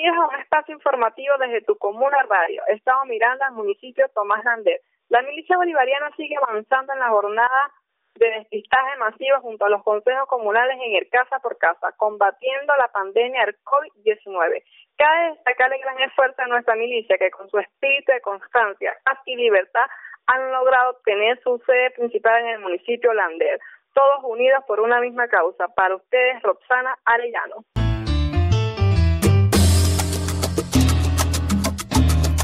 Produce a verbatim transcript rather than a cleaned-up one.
Bienvenidos a un espacio informativo desde tu comuna radio, Estado Miranda, municipio Tomás Lander. La milicia bolivariana sigue avanzando en la jornada de despistaje masivo junto a los consejos comunales en el casa por casa, combatiendo la pandemia del COVID diecinueve. Cabe destacar el gran esfuerzo de nuestra milicia, que con su espíritu de constancia, paz y libertad han logrado tener su sede principal en el municipio Lander, todos unidos por una misma causa. Para ustedes, Roxana Arellano.